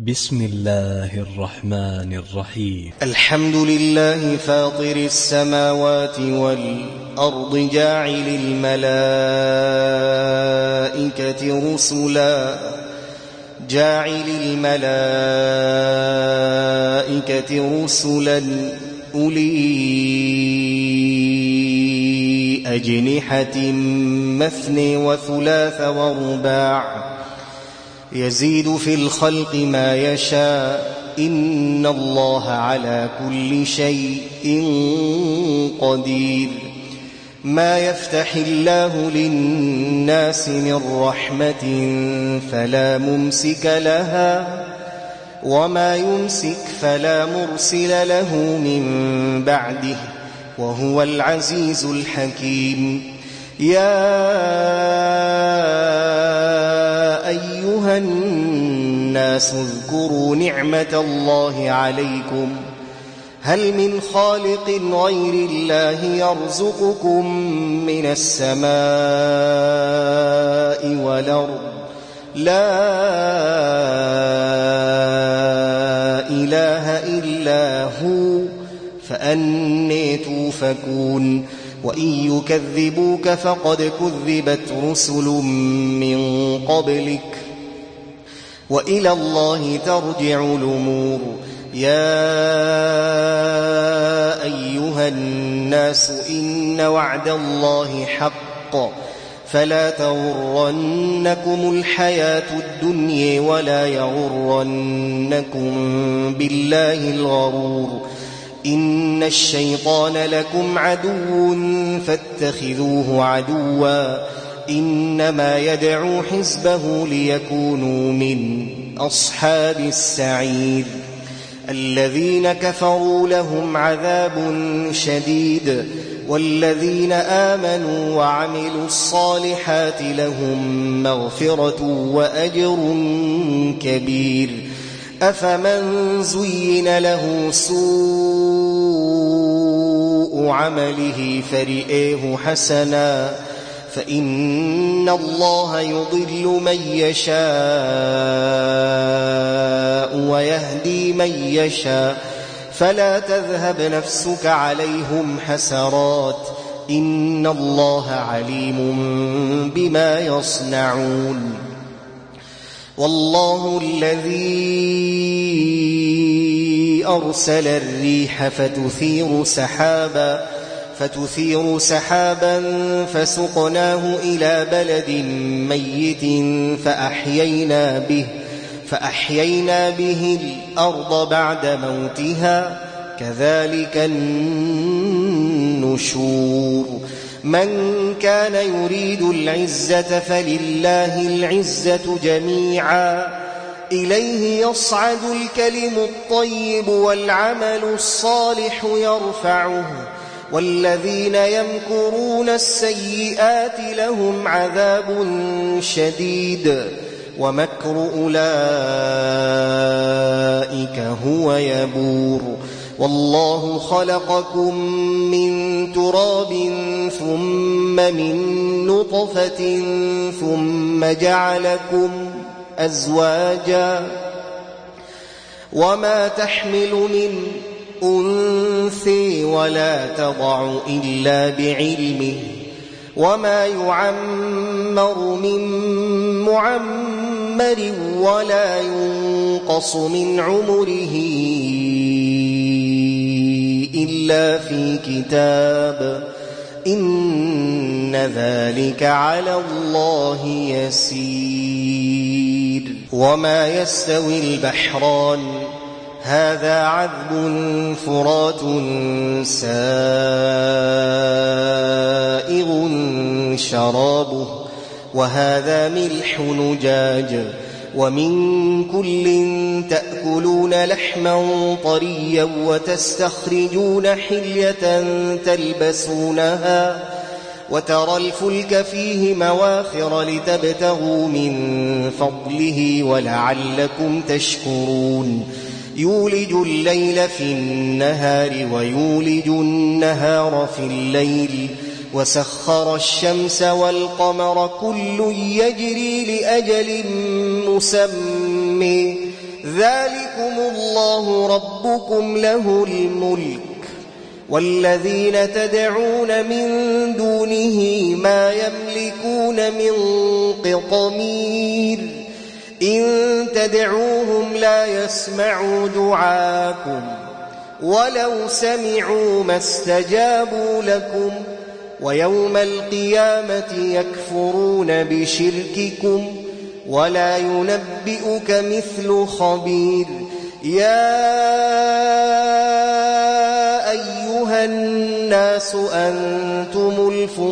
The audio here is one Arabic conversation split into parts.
بسم الله الرحمن الرحيم. الحمد لله فاطر السماوات والأرض جاعل الملائكة رسلا أولي أجنحة مثني وثلاث ورباع يزيد في الخلق ما يشاء إن الله على كل شيء قدير. ما يفتح الله للناس من رحمة فلا ممسك لها وما يمسك فلا مرسل له من بعده وهو العزيز الحكيم. يا أيها الناس اذكروا نعمة الله عليكم هل من خالق غير الله يرزقكم من السماء والأرض لا إله إلا هو فأنى توفكون. وإن يكذبوك فقد كذبت رسل من قبلك وإلى الله ترجع الأمور. يا أيها الناس إن وعد الله حق فلا تغرنكم الحياة الدنيا ولا يغرنكم بالله الغرور. إن الشيطان لكم عدو فاتخذوه عدوا إنما يدعو حزبه ليكونوا من أصحاب السعير. الذين كفروا لهم عذاب شديد والذين آمنوا وعملوا الصالحات لهم مغفرة وأجر كبير. أفمن زين له سوء عمله فرئه حسنا فإن الله يضل من يشاء ويهدي من يشاء فلا تذهب نفسك عليهم حسرات إن الله عليم بما يصنعون. والله الذي أرسل الريح فتثير سحابا فسقناه إلى بلد ميت فأحيينا به الأرض بعد موتها كذلك النشور. من كان يريد العزة فلله العزة جميعا إليه يصعد الكلم الطيب والعمل الصالح يرفعه والذين يمكرون السيئات لهم عذاب شديد ومكر أولئك هو يبور. والله خلقكم من تراب ثم من نطفة ثم جعلكم أزواجا وما تحمل من أنثى ولا تضع إلا بعلمه وما يعمر من معمر ولا ينقص من عمره إلا في كتاب إن ذلك على الله يسير. وما يستوي البحران هذا عذب فرات سائغ شرابه وهذا ملح نجاج ومن كل تأكلون لحما طريا وتستخرجون حلية تلبسونها وترى الفلك فيه مواخر لتبتغوا من فضله ولعلكم تشكرون. يولج الليل في النهار ويولج النهار في الليل وسخر الشمس والقمر كل يجري لأجل مسمى ذلكم الله ربكم له الملك والذين تدعون من دونه ما يملكون من قطمير إن تدعوهم لا يسمعوا دعاءكم ولو سمعوا ما استجابوا لكم ويوم القيامة يكفرون بشرككم ولا ينبئك مثل خبير يا أيها الناس أنتم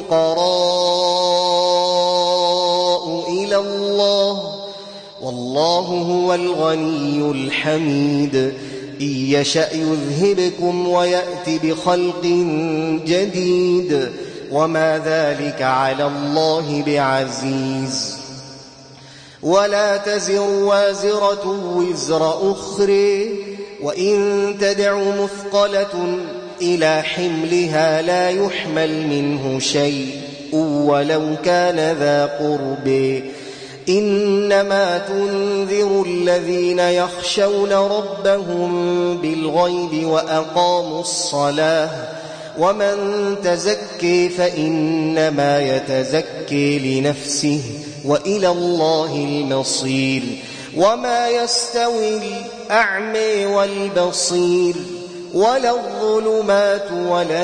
الفقراء إلى الله والله هو الغني الحميد إن يشأ يذهبكم ويأت بخلق جديد وما ذلك على الله بعزيز ولا تزر وازرة وزر أخرى وإن تدع مثقلة إلى حملها لا يحمل منه شيء ولو كان ذا قرب إنما تنذر الذين يخشون ربهم بالغيب وأقاموا الصلاة ومن تزكي فإنما يتزكي لنفسه وإلى الله المصير وما يستوي الأعمى والبصير ولا الظلمات ولا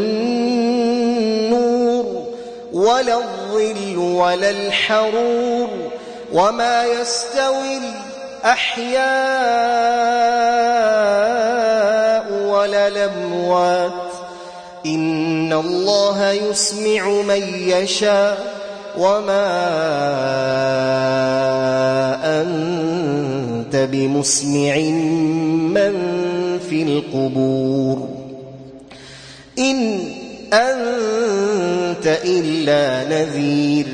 النور ولا الظل ولا الحرور وما يستوي الأحياء ولا الأموات إن الله يسمع من يشاء وما أنت بمسمع من في القبور إن أنت إلا نذير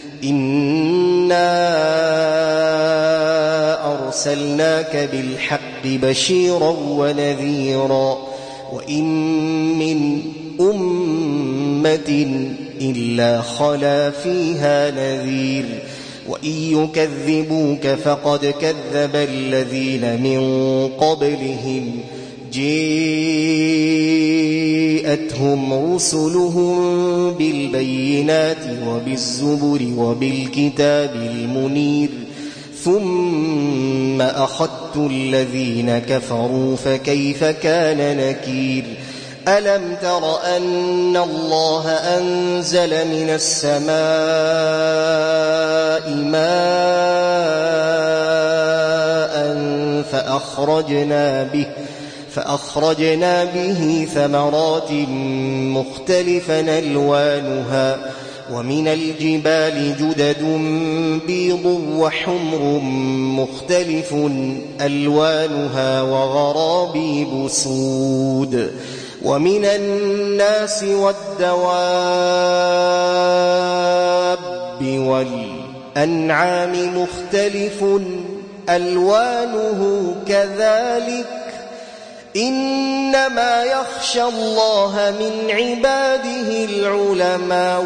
إنا أرسلناك بالحق بشيرا ونذيرا وإن من أمة إلا خلا فيها نذير وإن يكذبوك فقد كذب الذين من قبلهم جاءتهم رسلهم بالبينات وبالزبر وبالكتاب المنير ثم أخذت الذين كفروا فكيف كان نكير ألم تر أن الله أنزل من السماء ماء فأخرجنا به ثمرات مختلفا ألوانها ومن الجبال جدد بيض وحمر مختلف ألوانها وغرابيب سود ومن الناس والدواب والأنعام مختلف ألوانه كذلك إنما يخشى الله من عباده العلماء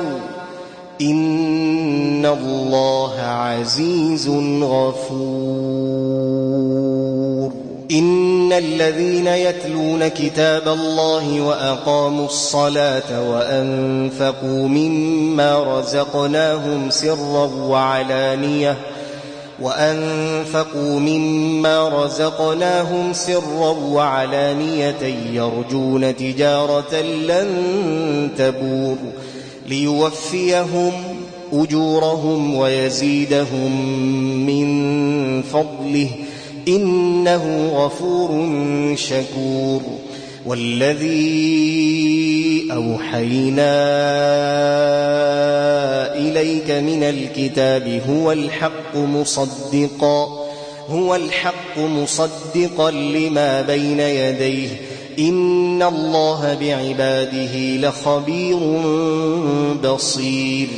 إن الله عزيز غفور إن الذين يتلون كتاب الله وأقاموا الصلاة وأنفقوا مما رزقناهم سرا وعلانية يرجون تجارة لن تبور ليوفيهم أجورهم ويزيدهم من فضله إنه غفور شكور والذي أوحينا إليك من الكتاب هو الحق مصدقا لما بين يديه إن الله بعباده لخبير بصير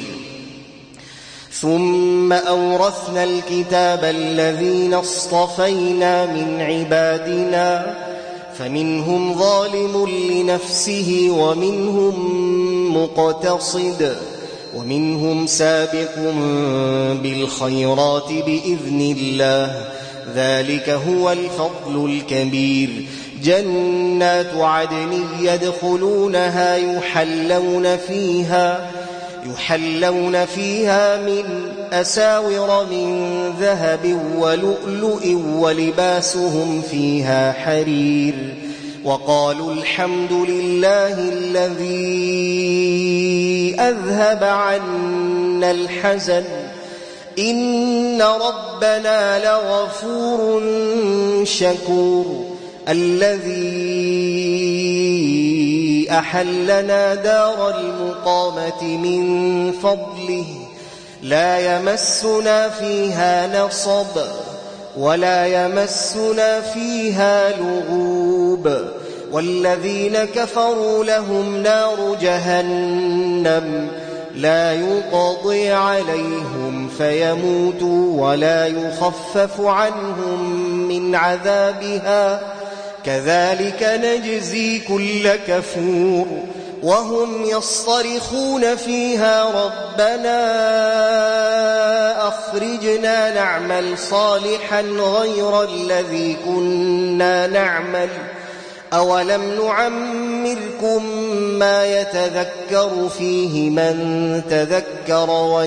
ثم أورثنا الكتاب الذين اصطفينا من عبادنا فمنهم ظالم لنفسه ومنهم مقتصد ومنهم سابق بالخيرات بإذن الله ذلك هو الفضل الكبير. جنات عدن يدخلونها يحلون فيها من أساور من ذهب ولؤلؤ ولباسهم فيها حرير. وقالوا الحمد لله الذي أذهب عنا الحزن إن ربنا لغفور شكور. الذي أحلنا دار المقامة من فضله لا يمسنا فيها نصب ولا يمسنا فيها لغوب. والذين كفروا لهم نار جهنم لا يقضي عليهم فيموتوا ولا يخفف عنهم من عذابها كذلك نجزي كل كفور. وهم يصطرخون فيها ربنا أخرجنا نعمل صالحا غير الذي كنا نعمل أولم نعمركم ما يتذكر فيه من تذكر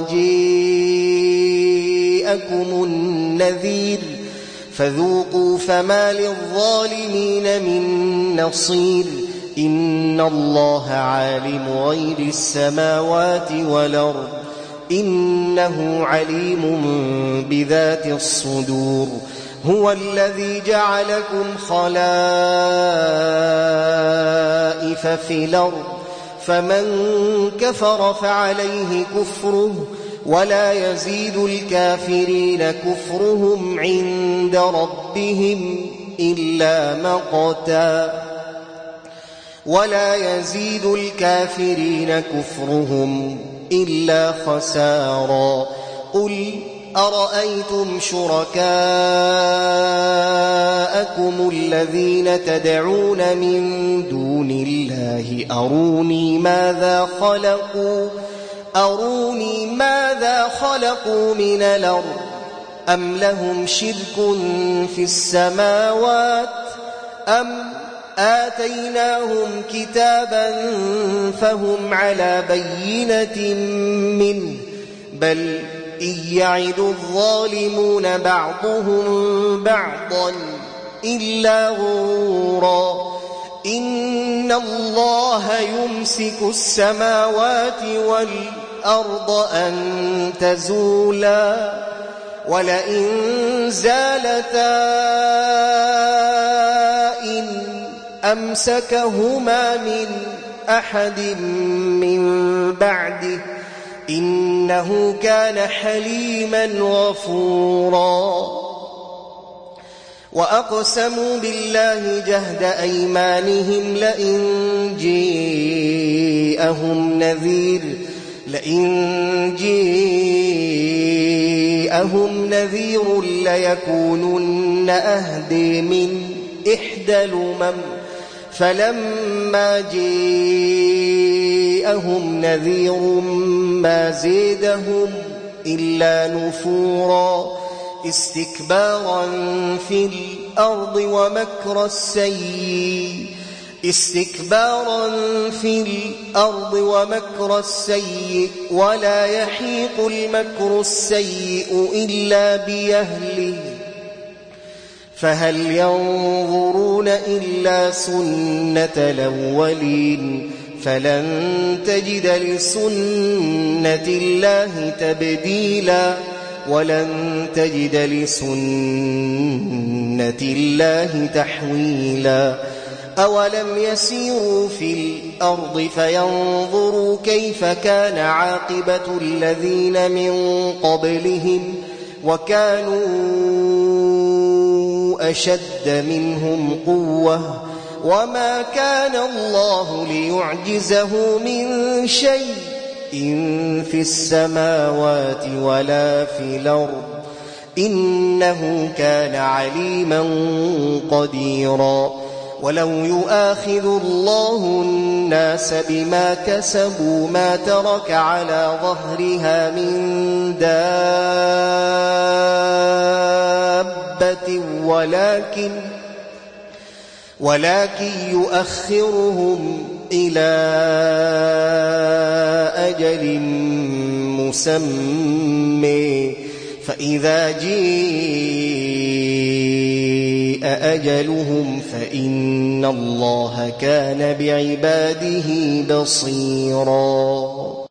وجاءكم النذير فذوقوا فما للظالمين من نصير. إن الله عالم غيب السماوات والأرض إنه عليم بذات الصدور. هو الذي جعلكم خلائف في الأرض فمن كفر فعليه كفره ولا يزيد الكافرين كفرهم عند ربهم إلا مقتا ولا يزيد الكافرين كفرهم إلا خسارا. قل أرأيتم شركاءكم الذين تدعون من دون الله أروني ماذا خلقوا من الأرض أم لهم شرك في السماوات أم آتيناهم كتابا فهم على بينة منه بل إن يعد الظالمون بعضهم بعضا إلا غرورا. إن الله يمسك السماوات والأرض أن تزولا ولئن زالتا إن أمسكهما من أحد من بعده إنه كان حليما غفورا. وأقسموا بالله جهد أيمانهم لئن جاءهم نذير ليكونن أهدي من إحدى الأمم فلما جاءهم نذير ما زادهم إلا نفورا استكبارا في الأرض ومكر السيء ولا يحيق المكر السيء إلا بأهله فهل ينظرون إلا سنة الأولين فلن تجد لسنة الله تبديلا ولن تجد لسنة الله تحويلا. أولم يسيروا في الأرض فينظروا كيف كان عاقبة الذين من قبلهم وكانوا أشد منهم قوة وما كان الله ليعجزه من شيء في السماوات ولا في الأرض إنه كان عليما قديرا. ولو يؤاخذ الله الناس بما كسبوا ما ترك على ظهرها من دابة ولكن يؤخرهم إلى أجل مسمى فإذا جاء أجلهم فإن الله كان بعباده بصيرا.